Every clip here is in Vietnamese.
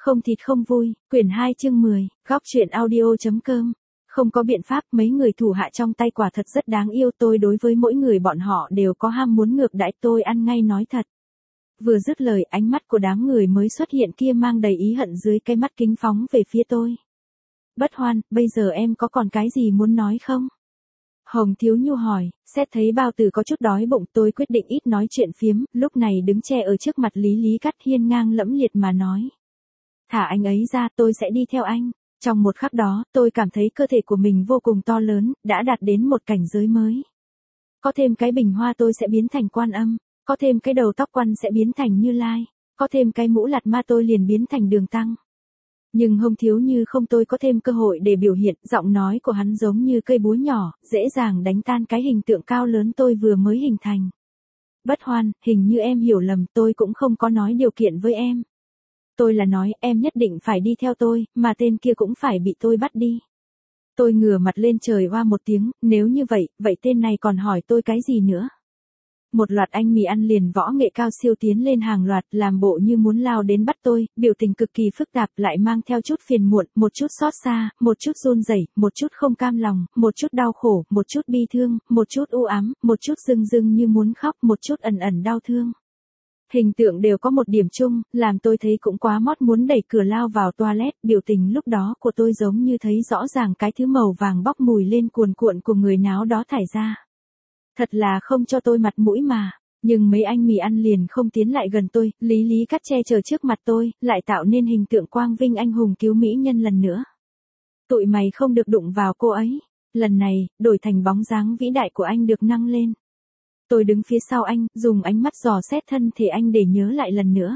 Không thịt không vui, quyển 2 chương 10, góc truyện audio.com. Không có biện pháp, mấy người thủ hạ trong tay quả thật rất đáng yêu, tôi đối với mỗi người bọn họ đều có ham muốn ngược đãi, tôi ăn ngay nói thật. Vừa dứt lời, ánh mắt của đám người mới xuất hiện kia mang đầy ý hận dưới cái mắt kính phóng về phía tôi. Bất Hoan, bây giờ em có còn cái gì muốn nói không? Hồng Thiếu Nhu hỏi, xét thấy bao tử có chút đói bụng, tôi quyết định ít nói chuyện phiếm, lúc này đứng che ở trước mặt Lý Cát hiên ngang lẫm liệt mà nói. Thả anh ấy ra, tôi sẽ đi theo anh. Trong một khắc đó, tôi cảm thấy cơ thể của mình vô cùng to lớn, đã đạt đến một cảnh giới mới. Có thêm cái bình hoa tôi sẽ biến thành Quan Âm, có thêm cái đầu tóc Quan sẽ biến thành Như Lai, có thêm cái mũ lạt ma tôi liền biến thành Đường Tăng. Nhưng Hồng Thiếu Như không, tôi có thêm cơ hội để biểu hiện, giọng nói của hắn giống như cây búa nhỏ, dễ dàng đánh tan cái hình tượng cao lớn tôi vừa mới hình thành. Bất Hoan, hình như em hiểu lầm, tôi cũng không có nói điều kiện với em. Tôi là nói em nhất định phải đi theo tôi, mà tên kia cũng phải bị tôi bắt đi. Tôi ngửa mặt lên trời oa một tiếng, nếu như vậy, vậy tên này còn hỏi tôi cái gì nữa? Một loạt anh mì ăn liền võ nghệ cao siêu tiến lên hàng loạt, làm bộ như muốn lao đến bắt tôi, biểu tình cực kỳ phức tạp, lại mang theo chút phiền muộn, một chút xót xa, một chút run rẩy, một chút không cam lòng, một chút đau khổ, một chút bi thương, một chút u ám, một chút rưng rưng như muốn khóc, một chút ẩn ẩn đau thương. Hình tượng đều có một điểm chung, làm tôi thấy cũng quá mót, muốn đẩy cửa lao vào toilet, biểu tình lúc đó của tôi giống như thấy rõ ràng cái thứ màu vàng bốc mùi lên cuồn cuộn của người náo đó thải ra. Thật là không cho tôi mặt mũi mà, nhưng mấy anh mì ăn liền không tiến lại gần tôi, Lý Cát che chở trước mặt tôi, lại tạo nên hình tượng quang vinh anh hùng cứu mỹ nhân lần nữa. Tụi mày không được đụng vào cô ấy, lần này, đổi thành bóng dáng vĩ đại của anh được nâng lên. Tôi đứng phía sau anh, dùng ánh mắt dò xét thân thể anh để nhớ lại lần nữa.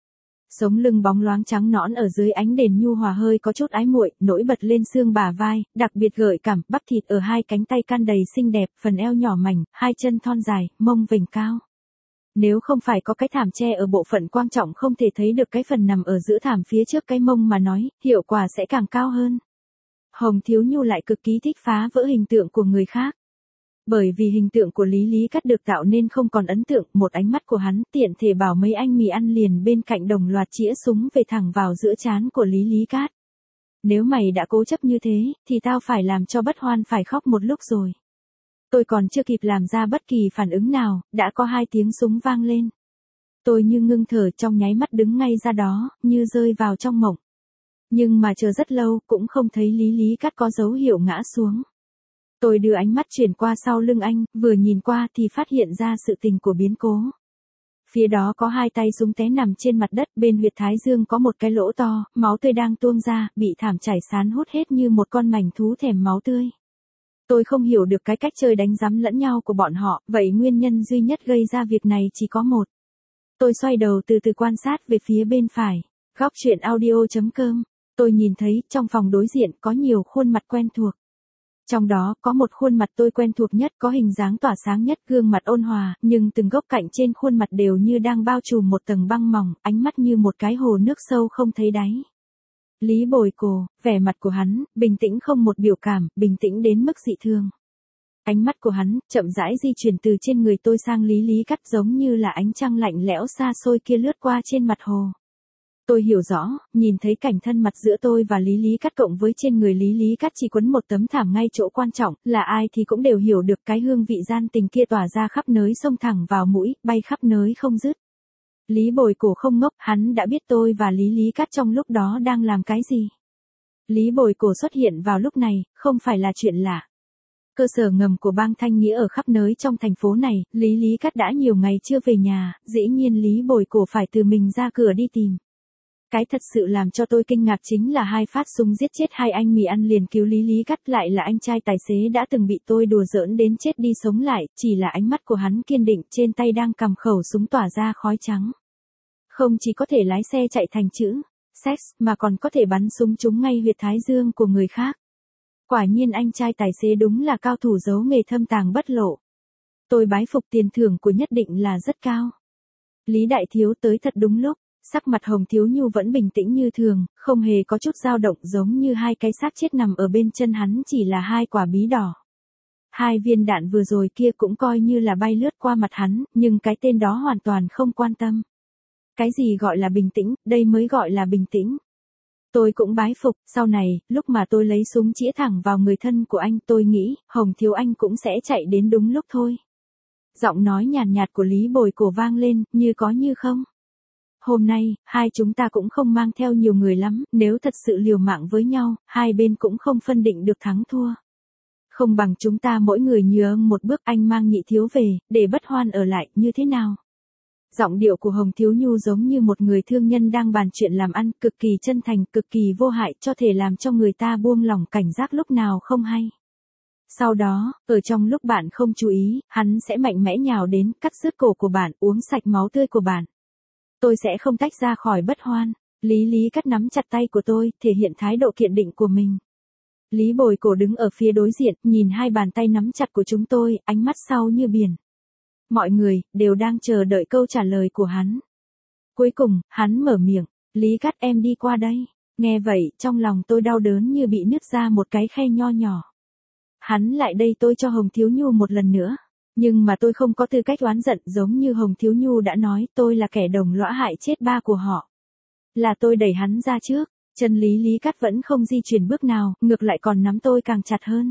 Sống lưng bóng loáng trắng nõn ở dưới ánh đèn nhu hòa hơi có chút ái muội, nổi bật lên xương bả vai, đặc biệt gợi cảm, bắp thịt ở hai cánh tay can đầy xinh đẹp, phần eo nhỏ mảnh, hai chân thon dài, mông vểnh cao. Nếu không phải có cái thảm che ở bộ phận quan trọng không thể thấy được cái phần nằm ở giữa thảm phía trước cái mông mà nói, hiệu quả sẽ càng cao hơn. Hồng Thiếu Nhu lại cực kỳ thích phá vỡ hình tượng của người khác. Bởi vì hình tượng của Lý Cát được tạo nên không còn ấn tượng, một ánh mắt của hắn tiện thể bảo mấy anh mì ăn liền bên cạnh đồng loạt chĩa súng về thẳng vào giữa trán của Lý Cát. Nếu mày đã cố chấp như thế, thì tao phải làm cho Bất Hoan phải khóc một lúc rồi. Tôi còn chưa kịp làm ra bất kỳ phản ứng nào, đã có hai tiếng súng vang lên. Tôi như ngưng thở, trong nháy mắt đứng ngay ra đó, như rơi vào trong mộng. Nhưng mà chờ rất lâu, cũng không thấy Lý Cát có dấu hiệu ngã xuống. Tôi đưa ánh mắt chuyển qua sau lưng anh, vừa nhìn qua thì phát hiện ra sự tình của biến cố. Phía đó có hai tay súng té nằm trên mặt đất, bên huyệt thái dương có một cái lỗ to, máu tươi đang tuôn ra, bị thảm chảy xán hút hết như một con mảnh thú thèm máu tươi. Tôi không hiểu được cái cách chơi đánh giám lẫn nhau của bọn họ, vậy nguyên nhân duy nhất gây ra việc này chỉ có một. Tôi xoay đầu từ từ quan sát về phía bên phải, góc truyện audio.com, tôi nhìn thấy trong phòng đối diện có nhiều khuôn mặt quen thuộc. Trong đó, có một khuôn mặt tôi quen thuộc nhất, có hình dáng tỏa sáng nhất, gương mặt ôn hòa, nhưng từng góc cạnh trên khuôn mặt đều như đang bao trùm một tầng băng mỏng, ánh mắt như một cái hồ nước sâu không thấy đáy. Lý Bồi Cổ, vẻ mặt của hắn, bình tĩnh không một biểu cảm, bình tĩnh đến mức dị thường. Ánh mắt của hắn, chậm rãi di chuyển từ trên người tôi sang Lý Cát, giống như là ánh trăng lạnh lẽo xa xôi kia lướt qua trên mặt hồ. Tôi hiểu rõ, nhìn thấy cảnh thân mật giữa tôi và Lý Cát cộng với trên người Lý Cát chỉ quấn một tấm thảm ngay chỗ quan trọng, là ai thì cũng đều hiểu được cái hương vị gian tình kia tỏa ra khắp nơi, xông thẳng vào mũi, bay khắp nơi không dứt. Lý Bồi Cổ không ngốc, hắn đã biết tôi và Lý Cát trong lúc đó đang làm cái gì. Lý Bồi Cổ xuất hiện vào lúc này, không phải là chuyện lạ. Cơ sở ngầm của bang Thanh Nghĩa ở khắp nơi trong thành phố này, Lý Cát đã nhiều ngày chưa về nhà, dĩ nhiên Lý Bồi Cổ phải từ mình ra cửa đi tìm. Cái thật sự làm cho tôi kinh ngạc chính là hai phát súng giết chết hai anh mì ăn liền cứu Lý Cát lại là anh trai tài xế đã từng bị tôi đùa giỡn đến chết đi sống lại, chỉ là ánh mắt của hắn kiên định, trên tay đang cầm khẩu súng tỏa ra khói trắng. Không chỉ có thể lái xe chạy thành chữ sex mà còn có thể bắn súng trúng ngay huyệt thái dương của người khác. Quả nhiên anh trai tài xế đúng là cao thủ giấu nghề thâm tàng bất lộ. Tôi bái phục, tiền thưởng của nhất định là rất cao. Lý đại thiếu tới thật đúng lúc. Sắc mặt Hồng Thiếu Nhu vẫn bình tĩnh như thường, không hề có chút dao động, giống như hai cái xác chết nằm ở bên chân hắn chỉ là hai quả bí đỏ. Hai viên đạn vừa rồi kia cũng coi như là bay lướt qua mặt hắn, nhưng cái tên đó hoàn toàn không quan tâm. Cái gì gọi là bình tĩnh, đây mới gọi là bình tĩnh. Tôi cũng bái phục, sau này, lúc mà tôi lấy súng chĩa thẳng vào người thân của anh, tôi nghĩ, Hồng Thiếu Anh cũng sẽ chạy đến đúng lúc thôi. Giọng nói nhàn nhạt của Lý Bồi Cổ vang lên, như có như không. Hôm nay, hai chúng ta cũng không mang theo nhiều người lắm, nếu thật sự liều mạng với nhau, hai bên cũng không phân định được thắng thua. Không bằng chúng ta mỗi người nhường một bước, anh mang Nhị Thiếu về, để Bất Hoan ở lại, như thế nào? Giọng điệu của Hồng Thiếu Nhu giống như một người thương nhân đang bàn chuyện làm ăn, cực kỳ chân thành, cực kỳ vô hại, cho thể làm cho người ta buông lỏng cảnh giác lúc nào không hay. Sau đó, ở trong lúc bạn không chú ý, hắn sẽ mạnh mẽ nhào đến, cắt rứt cổ của bạn, uống sạch máu tươi của bạn. Tôi sẽ không tách ra khỏi Bất Hoan. Lý Cát nắm chặt tay của tôi, thể hiện thái độ kiên định của mình. Lý Bồi Cổ đứng ở phía đối diện, nhìn hai bàn tay nắm chặt của chúng tôi, ánh mắt sau như biển. Mọi người, đều đang chờ đợi câu trả lời của hắn. Cuối cùng, hắn mở miệng, Lý Cát em đi qua đây. Nghe vậy, trong lòng tôi đau đớn như bị nứt ra một cái khe nho nhỏ. Hắn lại đây tôi cho Hồng Thiếu Nhu một lần nữa. Nhưng mà tôi không có tư cách oán giận, giống như Hồng Thiếu Nhu đã nói, tôi là kẻ đồng lõa hại chết ba của họ. Là tôi đẩy hắn ra trước, chân Lý Cát vẫn không di chuyển bước nào, ngược lại còn nắm tôi càng chặt hơn.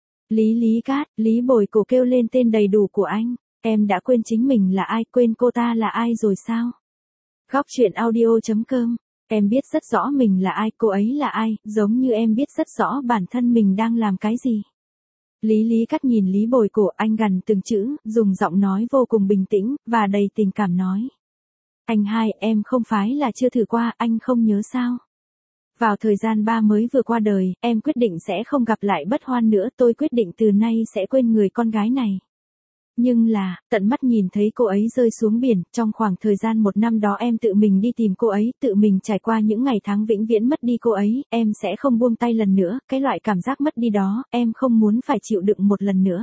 Lý Cát, Lý Bồi Cổ kêu lên tên đầy đủ của anh. Em đã quên chính mình là ai, quên cô ta là ai rồi sao? Góc truyện audio.com. Em biết rất rõ mình là ai, cô ấy là ai, giống như em biết rất rõ bản thân mình đang làm cái gì. Lý Cát nhìn Lý Bồi Cổ, anh gằn từng chữ, dùng giọng nói vô cùng bình tĩnh, và đầy tình cảm nói. Anh hai, em không phải là chưa thử qua, anh không nhớ sao? Vào thời gian ba mới vừa qua đời, em quyết định sẽ không gặp lại Bất Hoan nữa, tôi quyết định từ nay sẽ quên người con gái này. Nhưng là, tận mắt nhìn thấy cô ấy rơi xuống biển, trong khoảng thời gian một năm đó em tự mình đi tìm cô ấy, tự mình trải qua những ngày tháng vĩnh viễn mất đi cô ấy, em sẽ không buông tay lần nữa, cái loại cảm giác mất đi đó, em không muốn phải chịu đựng một lần nữa.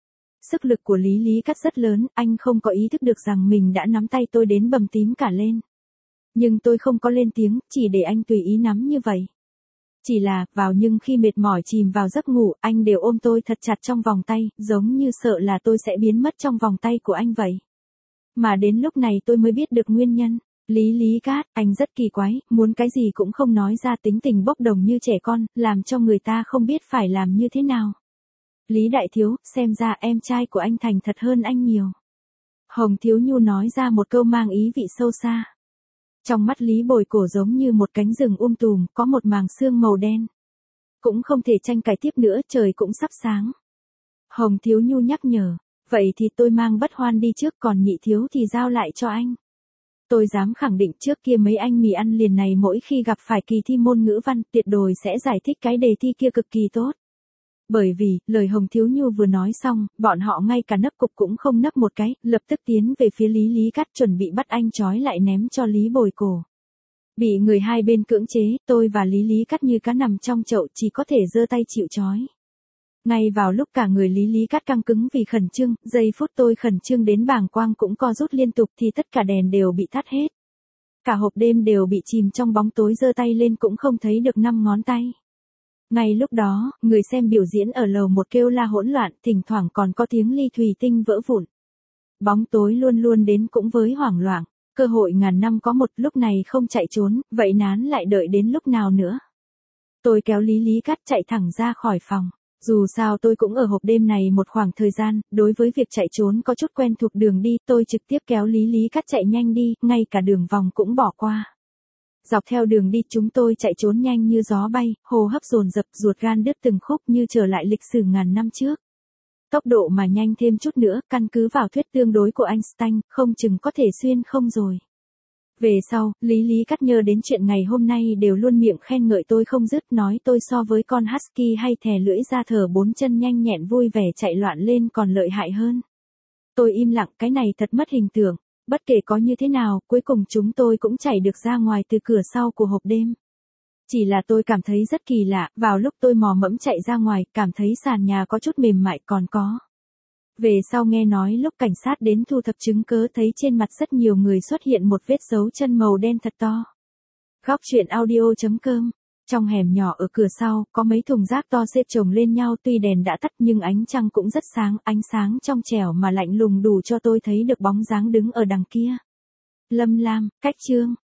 Sức lực của Lý Cát rất lớn, anh không có ý thức được rằng mình đã nắm tay tôi đến bầm tím cả lên. Nhưng tôi không có lên tiếng, chỉ để anh tùy ý nắm như vậy. Chỉ là, nhưng khi mệt mỏi chìm vào giấc ngủ, anh đều ôm tôi thật chặt trong vòng tay, giống như sợ là tôi sẽ biến mất trong vòng tay của anh vậy. Mà đến lúc này tôi mới biết được nguyên nhân. Lý Cát, anh rất kỳ quái, muốn cái gì cũng không nói ra, tính tình bốc đồng như trẻ con, làm cho người ta không biết phải làm như thế nào. Lý Đại Thiếu, xem ra em trai của anh thành thật hơn anh nhiều. Hồng Thiếu Nhu nói ra một câu mang ý vị sâu xa. Trong mắt Lý Bồi Cổ giống như một cánh rừng tùm, có một màng sương màu đen. Cũng không thể tranh cãi tiếp nữa, trời cũng sắp sáng. Hồng Thiếu Nhu nhắc nhở, vậy thì tôi mang Bất Hoan đi trước, còn Nhị Thiếu thì giao lại cho anh. Tôi dám khẳng định trước kia mấy anh mì ăn liền này mỗi khi gặp phải kỳ thi môn ngữ văn, tuyệt đối sẽ giải thích cái đề thi kia cực kỳ tốt. Bởi vì, lời Hồng Thiếu Nhu vừa nói xong, bọn họ ngay cả nấp cục cũng không nấp một cái, lập tức tiến về phía Lý Cát chuẩn bị bắt anh trói lại ném cho Lý Bồi Cổ. Bị người hai bên cưỡng chế, tôi và Lý Cát như cá nằm trong chậu, chỉ có thể giơ tay chịu trói. Ngay vào lúc cả người Lý Cát căng cứng vì khẩn trương, giây phút tôi khẩn trương đến bàng quang cũng co rút liên tục thì tất cả đèn đều bị tắt hết. Cả hộp đêm đều bị chìm trong bóng tối, giơ tay lên cũng không thấy được 5 ngón tay. Ngay lúc đó, người xem biểu diễn ở lầu một kêu la hỗn loạn, thỉnh thoảng còn có tiếng ly thủy tinh vỡ vụn. Bóng tối luôn luôn đến cũng với hoảng loạn, cơ hội ngàn năm có một, lúc này không chạy trốn, vậy nán lại đợi đến lúc nào nữa. Tôi kéo Lý Cát chạy thẳng ra khỏi phòng. Dù sao tôi cũng ở hộp đêm này một khoảng thời gian, đối với việc chạy trốn có chút quen thuộc đường đi, tôi trực tiếp kéo Lý Cát chạy nhanh đi, ngay cả đường vòng cũng bỏ qua. Dọc theo đường đi chúng tôi chạy trốn nhanh như gió bay, hô hấp dồn dập, ruột gan đứt từng khúc như trở lại lịch sử ngàn năm trước. Tốc độ mà nhanh thêm chút nữa, căn cứ vào thuyết tương đối của Einstein, không chừng có thể xuyên không rồi. Về sau, Lý Cát nhớ đến chuyện ngày hôm nay đều luôn miệng khen ngợi tôi không dứt, nói tôi so với con husky hay thè lưỡi ra thở 4 chân nhanh nhẹn vui vẻ chạy loạn lên còn lợi hại hơn. Tôi im lặng, cái này thật mất hình tượng. Bất kể có như thế nào, cuối cùng chúng tôi cũng chạy được ra ngoài từ cửa sau của hộp đêm. Chỉ là tôi cảm thấy rất kỳ lạ, vào lúc tôi mò mẫm chạy ra ngoài, cảm thấy sàn nhà có chút mềm mại còn có. Về sau nghe nói lúc cảnh sát đến thu thập chứng cứ thấy trên mặt rất nhiều người xuất hiện một vết dấu chân màu đen thật to. Góc truyện audio.com. Trong hẻm nhỏ ở cửa sau, có mấy thùng rác to xếp chồng lên nhau, tuy đèn đã tắt nhưng ánh trăng cũng rất sáng, ánh sáng trong trẻo mà lạnh lùng đủ cho tôi thấy được bóng dáng đứng ở đằng kia. Lâm Lam, Cách Chương.